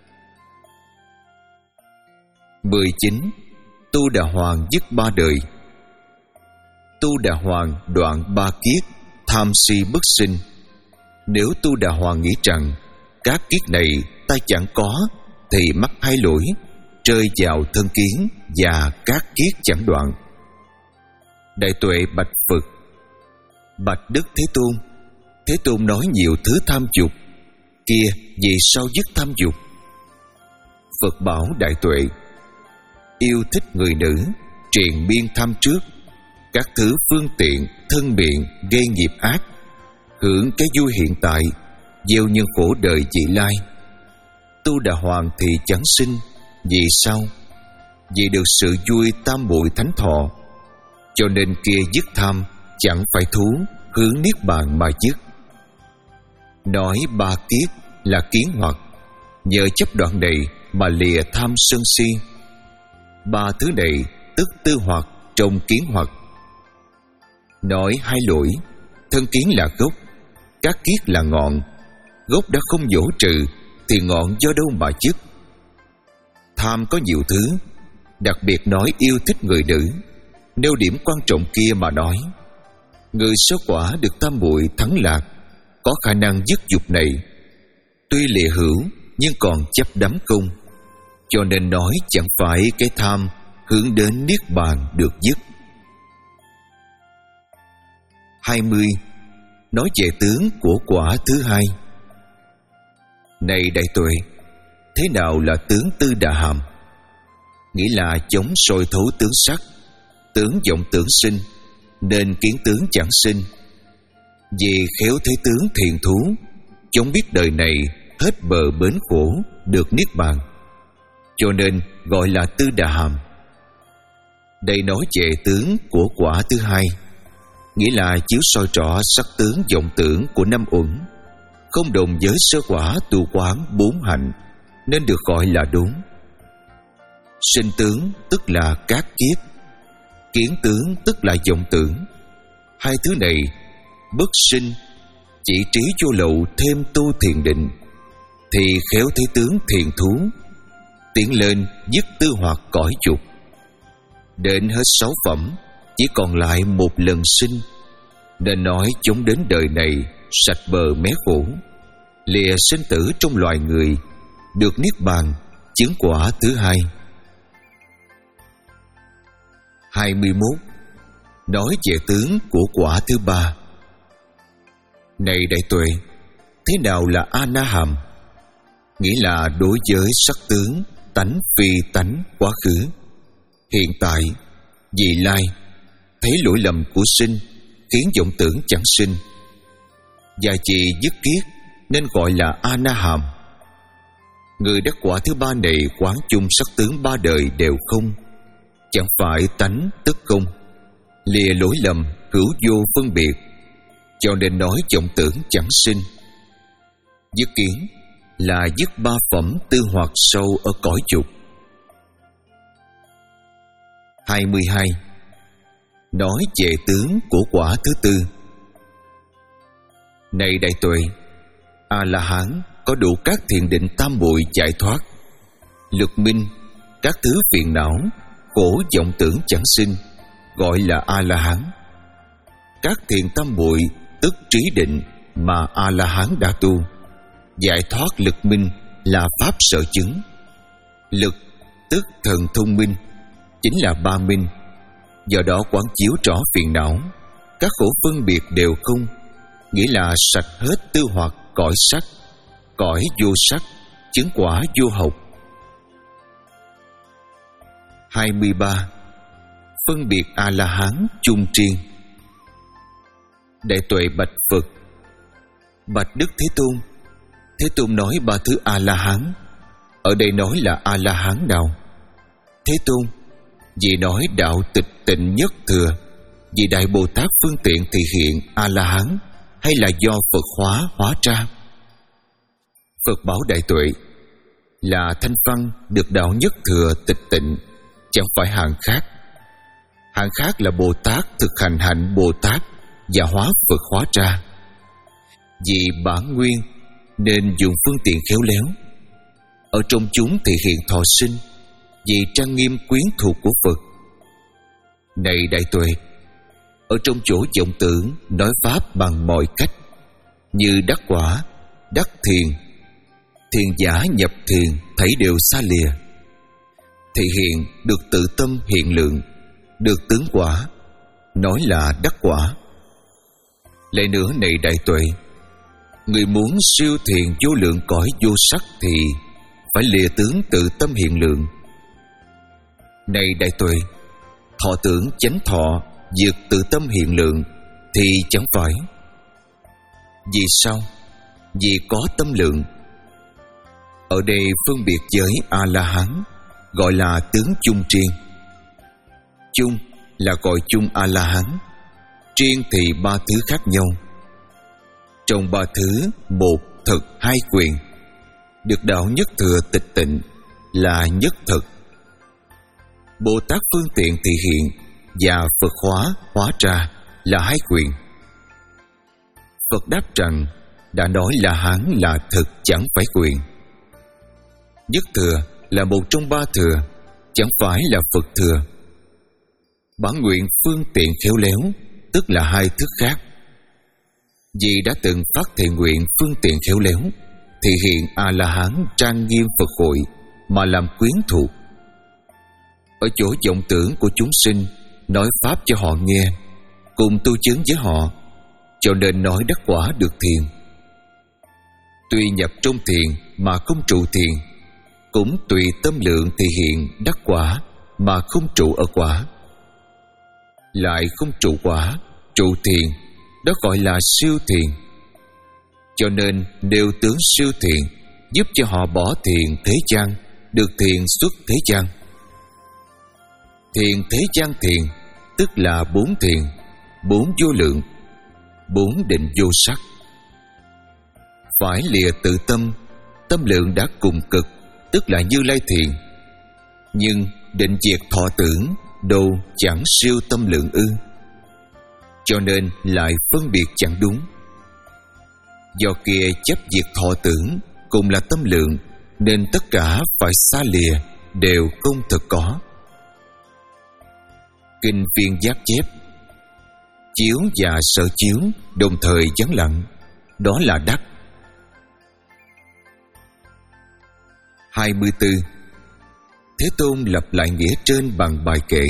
mười chín. Tu Đà Hoàng dứt ba đời. Tu Đà Hoàng đoạn ba kiết, tham si bất sinh. Nếu Tu Đà Hoàng nghĩ rằng các kiết này ta chẳng có, thì mắc hai lỗi, rơi vào thân kiến và các kiết chẳng đoạn. Đại Tuệ bạch Phật: Bạch Đức Thế Tôn, Thế Tôn nói nhiều thứ tham dục, kia vì sao dứt tham dục? Phật bảo Đại Tuệ: Yêu thích người nữ, triền miên tham trước, các thứ phương tiện, thân miệng gây nghiệp ác, hưởng cái vui hiện tại, gieo nhân khổ đời vị lai. Tu Đà Hoàng thì chẳng sinh, vì sao? Vì được sự vui tam muội thánh thọ, cho nên kia dứt tham, chẳng phải thú, hướng niết bàn mà dứt. Nói ba kiết là kiến hoặc, nhờ chấp đoạn này mà lìa tham sân si. Ba thứ này tức tư hoặc trong kiến hoặc. Nói hai lỗi, thân kiến là gốc, các kiết là ngọn. Gốc đã không nhổ trừ, thì ngọn do đâu mà dứt? Tham có nhiều thứ, đặc biệt nói yêu thích người nữ. Nêu điểm quan trọng kia mà nói, người số quả được tam muội thắng lạc, có khả năng dứt dục này. Tuy lìa hữu, nhưng còn chấp đắm công, cho nên nói chẳng phải cái tham hướng đến niết bàn được dứt. hai mươi. Nói về tướng của quả thứ hai. Này Đại Tuệ, thế nào là tướng Tư Đà Hàm? Nghĩa là chống soi thấu tướng sắc, tướng vọng tưởng sinh, nên kiến tướng chẳng sinh. Vì khéo thấy tướng thiền thú, chống biết đời này hết bờ bến khổ, được niết bàn, cho nên gọi là Tư Đà Hàm. Đây nói về tướng của quả thứ hai, nghĩa là chiếu soi rõ sắc tướng vọng tưởng của năm uẩn, không đồng với sơ quả tu quán bốn hạnh, nên được gọi là đúng. Sinh tướng tức là các kiết, kiến tướng tức là vọng tưởng. Hai thứ này bất sinh, chỉ trí vô lậu thêm tu thiền định, thì khéo thấy tướng thiền thú, tiến lên dứt tư hoặc cõi dục. Đến hết sáu phẩm, chỉ còn lại một lần sinh, nên nói chống đến đời này sạch bờ mé khổ, lìa sinh tử trong loài người, được niết bàn, chứng quả thứ hai. hai mươi mốt. Nói về tướng của quả thứ ba. Này Đại Tuệ, thế nào là A-na-hàm? Nghĩa là đối với sắc tướng, tánh phi tánh quá khứ, hiện tại, vị lai, thấy lỗi lầm của sinh, khiến vọng tưởng chẳng sinh. Và chỉ dứt kiết nên gọi là A-na-hàm. Người đắc quả thứ ba này quán chung sắc tướng ba đời đều không, chẳng phải tánh tức không, lìa lỗi lầm hữu vô phân biệt, cho nên nói vọng tưởng chẳng sinh. Dứt kiến là dứt ba phẩm tư hoặc sâu ở cõi dục. hai mươi hai. Nói về tướng của quả thứ tư. Này Đại Tuệ, A-la-hán có đủ các thiền định tam muội giải thoát, lực minh, các thứ phiền não, khổ vọng tưởng chẳng sinh, gọi là A-la-hán. Các thiền tam muội tức trí định mà A-la-hán đã tu, giải thoát lực minh là pháp sở chứng. Lực tức thần thông minh, chính là ba minh. Do đó quán chiếu rõ phiền não, các khổ phân biệt đều không, nghĩa là sạch hết tư hoặc cõi sắc, cõi vô sắc, chứng quả vô học. hai mươi ba. Phân biệt A-la-hán chung triên. Đại Tuệ bạch Phật: Bạch Đức Thế Tôn, Thế Tôn nói ba thứ A-la-hán, ở đây nói là A-la-hán nào? Thế Tôn, vì nói đạo tịch tịnh nhất thừa, vì Đại Bồ Tát phương tiện thị hiện A-la-hán, hay là do Phật hóa hóa ra? Phật bảo Đại Tuệ, là thanh văn được đạo nhất thừa tịch tịnh, chẳng phải hạng khác. Hạng khác là Bồ Tát thực hành hạnh Bồ Tát và hóa Phật hóa ra. Vì bản nguyên nên dùng phương tiện khéo léo. Ở trong chúng thể hiện thọ sinh, vì trang nghiêm quyến thuộc của Phật. Này Đại Tuệ, ở trong chỗ vọng tưởng nói pháp bằng mọi cách, như đắc quả, đắc thiền, thiền giả nhập thiền, thấy đều xa lìa. Thể hiện được tự tâm hiện lượng, được tướng quả, nói là đắc quả. Lại nữa này Đại Tuệ, người muốn siêu thiền vô lượng cõi vô sắc thì phải lìa tướng tự tâm hiện lượng. Này Đại Tuệ, thọ tưởng chánh thọ vượt tự tâm hiện lượng thì chẳng phải. Vì sao? Vì có tâm lượng. Ở đây phân biệt với A-la-hán gọi là tướng chung riêng. Chung là gọi chung A-la-hán, riêng thì ba thứ khác nhau. Trong ba thứ, một thực hai quyền, được đạo nhất thừa tịch tịnh là nhất thực. Bồ Tát phương tiện thị hiện và Phật hóa hóa ra là hai quyền. Phật đáp rằng đã nói là hán là thực, chẳng phải quyền. Nhất thừa là một trong ba thừa, chẳng phải là Phật thừa. Bản nguyện phương tiện khéo léo tức là hai thức khác. Vì đã từng phát thệ nguyện phương tiện khéo léo, thì hiện A-la-hán trang nghiêm Phật hội mà làm quyến thuộc. Ở chỗ vọng tưởng của chúng sinh, nói pháp cho họ nghe, cùng tu chứng với họ, cho nên nói đắc quả được thiền. Tuy nhập trong thiền mà không trụ thiền, cũng tùy tâm lượng thể hiện đắc quả mà không trụ ở quả. Lại không trụ quả, trụ thiền, đó gọi là siêu thiền. Cho nên đều tướng siêu thiền giúp cho họ bỏ thiền thế gian, được thiền xuất thế gian. Thiền thế gian thiền tức là bốn thiền, bốn vô lượng, bốn định vô sắc. Phải lìa tự tâm, tâm lượng đã cùng cực, tức là Như Lai thiền. Nhưng định diệt thọ tưởng đâu chẳng siêu tâm lượng ư? Cho nên lại phân biệt chẳng đúng. Do kia chấp diệt thọ tưởng cùng là tâm lượng, nên tất cả phải xa lìa, đều không thực có. Kinh Viên Giác chép: chiếu và sở chiếu đồng thời vắng lặng, đó là đắc. hai mươi tư. Thế Tôn lập lại nghĩa trên bằng bài kệ.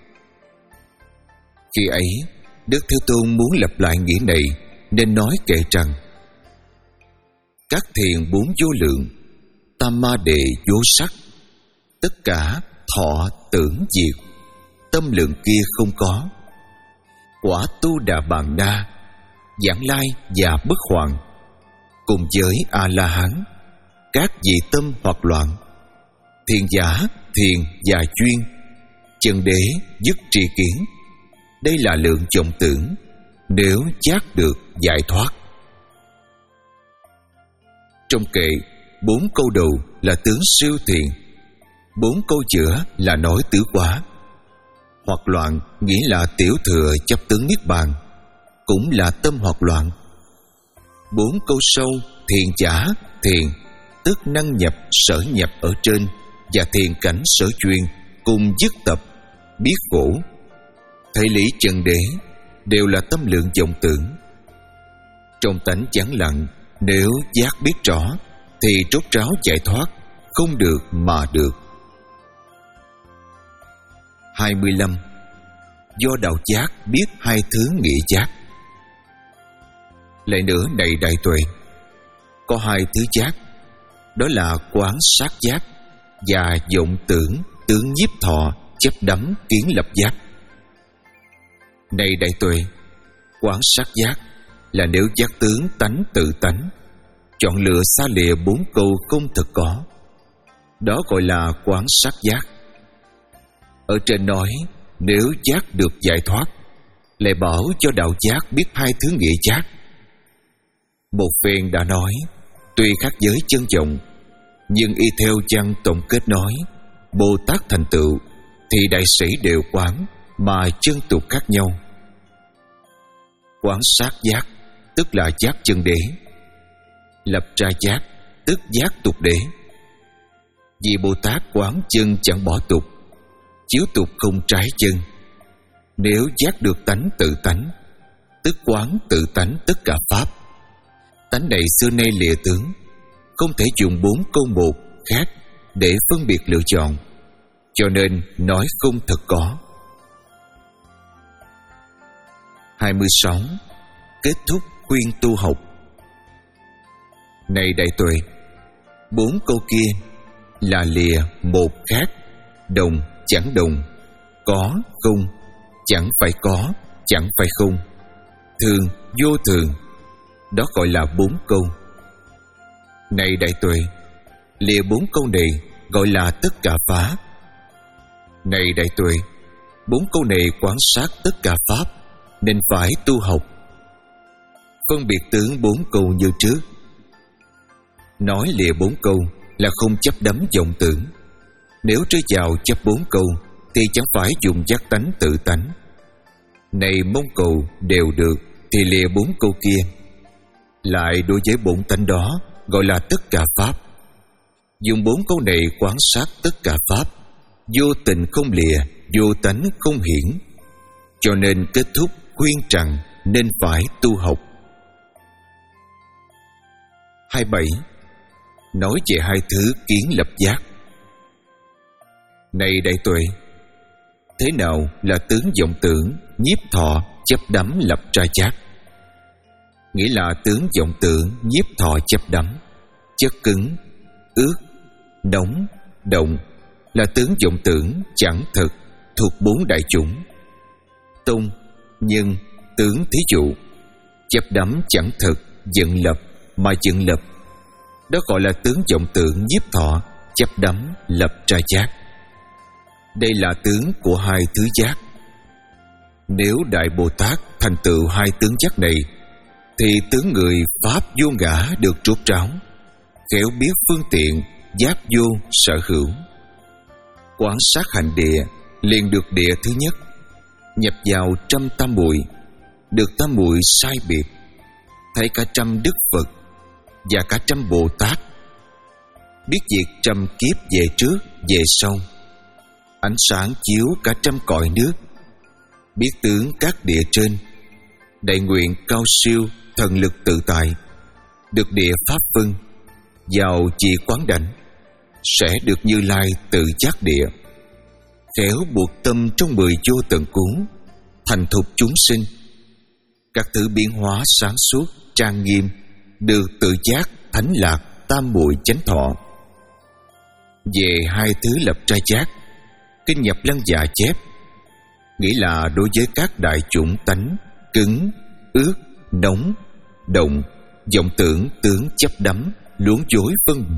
Khi ấy, Đức Thế Tôn muốn lập lại nghĩa này, nên nói kệ rằng: các thiền bốn vô lượng, tam ma đệ vô sắc, tất cả thọ tưởng diệt, tâm lượng kia không có. Quả tu đà bàn đa, giảng lai và bất hoại, cùng với A-la-hán, các vị tâm hoặc loạn, thiền giả, thiền và chuyên, chân đế dứt tri kiến. Đây là lượng vọng tưởng, nếu giác được giải thoát. Trong kệ, bốn câu đầu là tướng siêu thiền, bốn câu giữa là nói tứ quả. Hoặc loạn nghĩa là tiểu thừa chấp tướng niết bàn, cũng là tâm hoặc loạn. Bốn câu sâu thiền giả, thiền tức năng nhập sở nhập ở trên, và thiền cảnh sở chuyên cùng dứt tập biết khổ. Thể lý chân đế đều là tâm lượng vọng tưởng. Trong tánh vắng lặng, nếu giác biết rõ thì rốt ráo giải thoát, không được mà được. hai mươi lăm. Do đạo giác biết hai thứ nghĩa giác. Lại nữa này Đại Tuệ, có hai thứ giác, đó là quán sát giác và vọng tưởng tướng nhiếp thọ chấp đắm kiến lập giác. Này Đại Tuệ, quán sát giác là nếu giác tướng tánh tự tánh, chọn lựa xa lìa bốn câu không thực có. Đó gọi là quán sát giác. Ở trên nói nếu giác được giải thoát, lại bảo cho đạo giác biết hai thứ nghĩa giác. Một phen đã nói tuy khác giới chân vọng, nhưng y theo văn tổng kết nói Bồ Tát thành tựu thì đại sĩ đều quán, mà chân tục khác nhau. Quán sát giác tức là giác chân đế, lập ra giác tức giác tục đế. Vì Bồ Tát quán chân chẳng bỏ tục, chiếu tục không trái chân. Nếu giác được tánh tự tánh, tức quán tự tánh tất cả pháp. Tánh này xưa nay lìa tướng, không thể dùng bốn câu một khác để phân biệt lựa chọn, cho nên nói không thật có. hai mươi sáu. Kết thúc khuyên tu học. Này đại tuệ, bốn câu kia là lìa một khác, đồng chẳng đồng, có không, chẳng phải có, chẳng phải không, thường vô thường. Đó gọi là bốn câu. Này đại tuệ, lìa bốn câu này gọi là tất cả pháp. Này đại tuệ, bốn câu này quán sát tất cả pháp, nên phải tu học. Phân biệt tướng bốn câu như trước. Nói lìa bốn câu là không chấp đắm vọng tưởng. Nếu rơi vào chấp bốn câu thì chẳng phải dùng giác tánh tự tánh. Này mong cầu đều được thì lìa bốn câu kia. Lại đối với bổn tánh đó gọi là tất cả pháp. Dùng bốn câu này quán sát tất cả pháp, vô tình không lìa, vô tánh không hiển. Cho nên kết thúc khuyên rằng nên phải tu học. hai mươi bảy. Nói về hai thứ kiến lập giác. Này đại tuệ, thế nào là tướng vọng tưởng, nhiếp thọ, chấp đắm lập ra giác? Nghĩa là tướng vọng tưởng, nhiếp thọ, chấp đắm, chất cứng, ướt, nóng, động, là tướng vọng tưởng chẳng thực, thuộc bốn đại chủng. Tung, nhân, tướng thí dụ. Chấp đắm chẳng thực, dựng lập, mà dựng lập, đó gọi là tướng vọng tưởng, nhiếp thọ, chấp đắm lập ra giác. Đây là tướng của hai thứ giác. Nếu Đại Bồ Tát thành tựu hai tướng giác này, thì tướng người pháp vô ngã được rốt ráo, khéo biết phương tiện, giác vô sở hữu. Quán sát hành địa, liền được địa thứ nhất. Nhập vào trăm tam muội, được tam muội sai biệt, thấy cả trăm Đức Phật và cả trăm Bồ Tát, biết việc trăm kiếp về trước về sau, ánh sáng chiếu cả trăm cõi nước, biết tướng các địa trên, đại nguyện cao siêu, thần lực tự tại, được địa pháp phân, vào chỉ quán đảnh, sẽ được Như Lai tự giác địa, khéo buộc tâm trong mười vô tận cuốn, thành thục chúng sinh. Các thứ biến hóa sáng suốt, trang nghiêm, được tự giác, thánh lạc, tam muội chánh thọ. Về hai thứ lập ra giác, Kinh Nhập Lăng Dạ chép, nghĩa là đối với các đại chủng tánh, cứng, ướt, nóng, động, vọng tưởng, tướng chấp đắm, luống dối vân,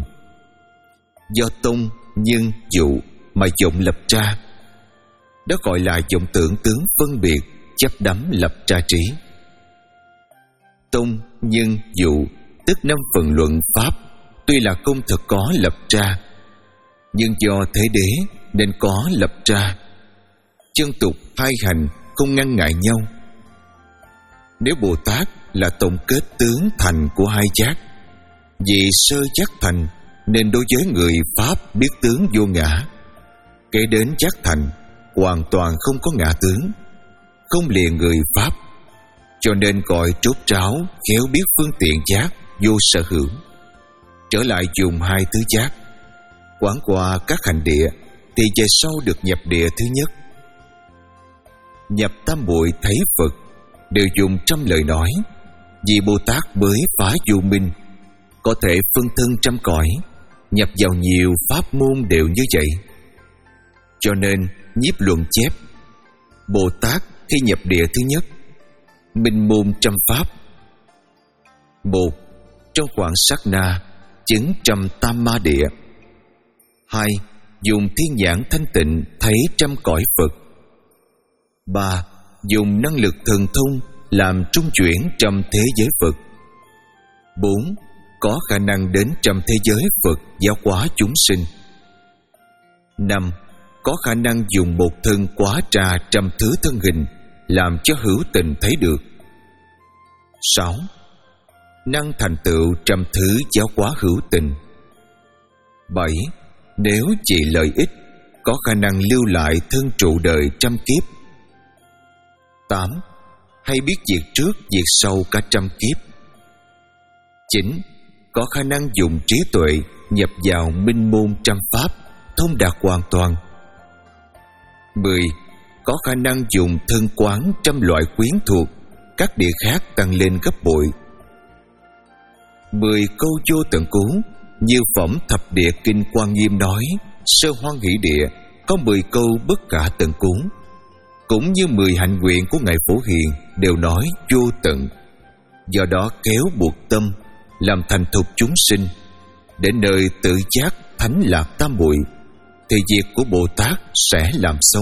do tông, nhân, dụ mà vọng lập ra, đó gọi là vọng tưởng tướng phân biệt, chấp đắm lập ra trí. Tông, nhân, dụ tức năm phần luận pháp, tuy là không thực có lập ra, nhưng do thế đế nên có lập ra. Chân tục hai hành không ngăn ngại nhau. Nếu Bồ Tát là tổng kết tướng thành của hai giác, vì sơ giác thành nên đối với người pháp biết tướng vô ngã, kể đến giác thành hoàn toàn không có ngã tướng, không lìa người pháp, cho nên gọi trốt ráo, khéo biết phương tiện giác vô sở hữu. Trở lại dùng hai thứ giác, quán qua các hành địa, thì về sau được nhập địa thứ nhất. Nhập tam muội thấy Phật đều dùng trăm lời nói, vì Bồ Tát mới phá vô minh, có thể phân thân trăm cõi, nhập vào nhiều pháp môn đều như vậy. Cho nên nhiếp luận chép, Bồ Tát khi nhập địa thứ nhất, minh môn trăm pháp, Một, trong khoảng sát na chứng trăm tam ma địa. Hai, dùng thiên nhãn thanh tịnh thấy trăm cõi Phật. Ba, dùng năng lực thần thông làm trung chuyển trăm thế giới Phật. Bốn, có khả năng đến trăm thế giới Phật giáo hóa chúng sinh. Năm, có khả năng dùng một thân quá tra trăm thứ thân hình làm cho hữu tình thấy được. Sáu, năng thành tựu trăm thứ giáo hóa hữu tình. Bảy, nếu chỉ lợi ích, có khả năng lưu lại thân trụ đời trăm kiếp. Tám, hay biết việc trước việc sau cả trăm kiếp. Chín, có khả năng dùng trí tuệ nhập vào minh môn trăm pháp, thông đạt hoàn toàn. Mười, có khả năng dùng thân quán trăm loại quyến thuộc, các địa khác tăng lên gấp bội. Mười câu vô tận cú, như phẩm thập địa kinh Quan Nghiêm nói, sơ hoan hỷ địa có mười câu bất khả tận cú. Cũng như mười hạnh nguyện của Ngài Phổ Hiền đều nói vô tận. Do đó kéo buộc tâm, làm thành thục chúng sinh, đến nơi tự giác thánh lạc tam muội, thì việc của Bồ Tát sẽ làm xong.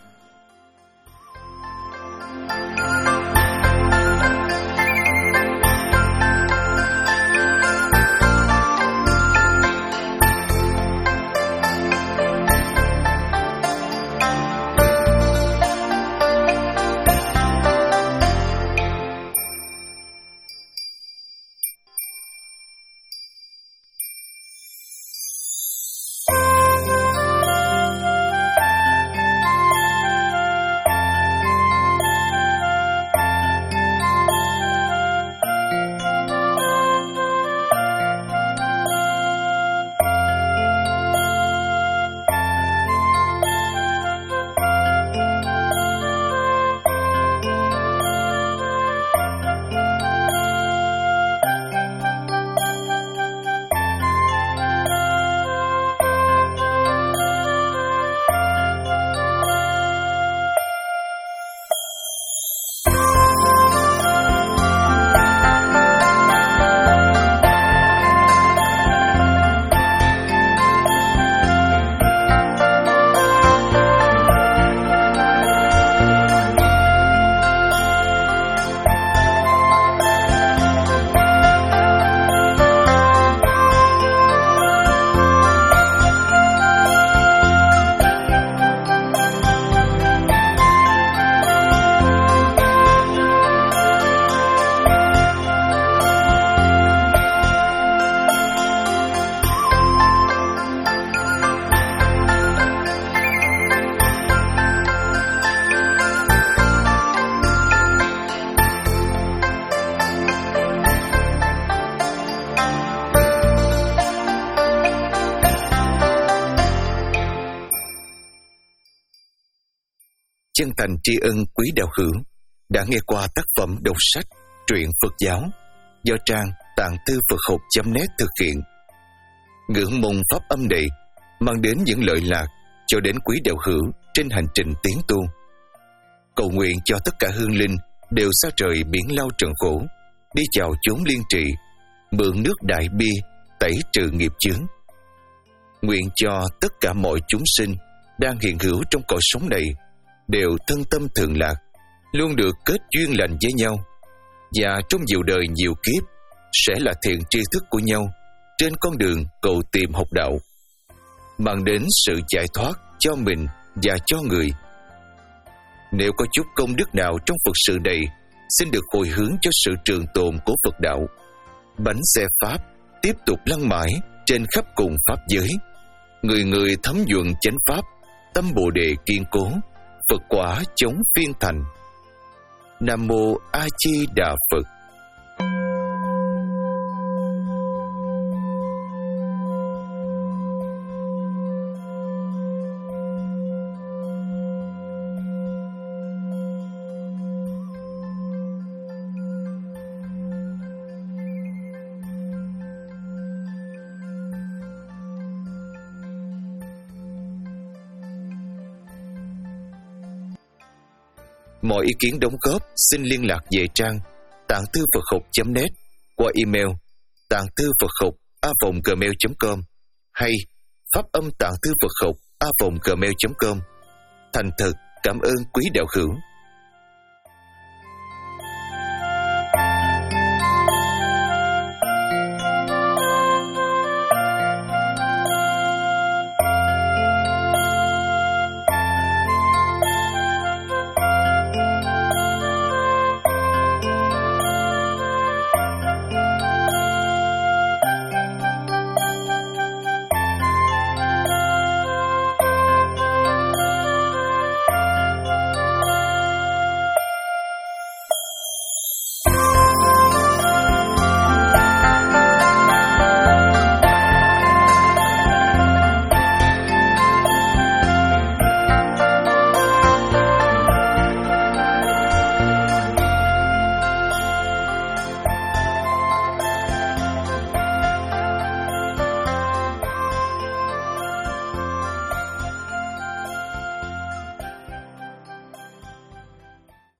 Chân thành tri ân quý đạo hữu đã nghe qua tác phẩm đọc sách truyện Phật giáo do trang tạng thư Phật học chấm net thực hiện. Ngưỡng mong pháp âm này mang đến những lợi lạc cho đến quý đạo hữu trên hành trình tiến tu. Cầu nguyện cho tất cả hương linh đều xa trời biển lao trần khổ, đi chào chốn liên trị, mượn nước đại bi tẩy trừ nghiệp chướng. Nguyện cho tất cả mọi chúng sinh đang hiện hữu trong cõi sống này đều thân tâm thường lạc, luôn được kết duyên lành với nhau, và trong nhiều đời nhiều kiếp sẽ là thiện tri thức của nhau trên con đường cầu tìm học đạo, mang đến sự giải thoát cho mình và cho người. Nếu có chút công đức nào trong Phật sự này, xin được hồi hướng cho sự trường tồn của Phật đạo. Bánh xe Pháp tiếp tục lăn mãi trên khắp cùng Pháp giới, người người thấm nhuận chánh Pháp, tâm Bồ Đề kiên cố, Phật quả chống phiên thành. Nam Mô A Di Đà Phật. Mọi ý kiến đóng góp xin liên lạc về trang tạng thư Phật học chấm net qua email tạng thư Phật học a vòng gmail chấm com hay pháp âm tạng thư Phật học a vòng gmail chấm com. Thành thật cảm ơn quý đạo hữu.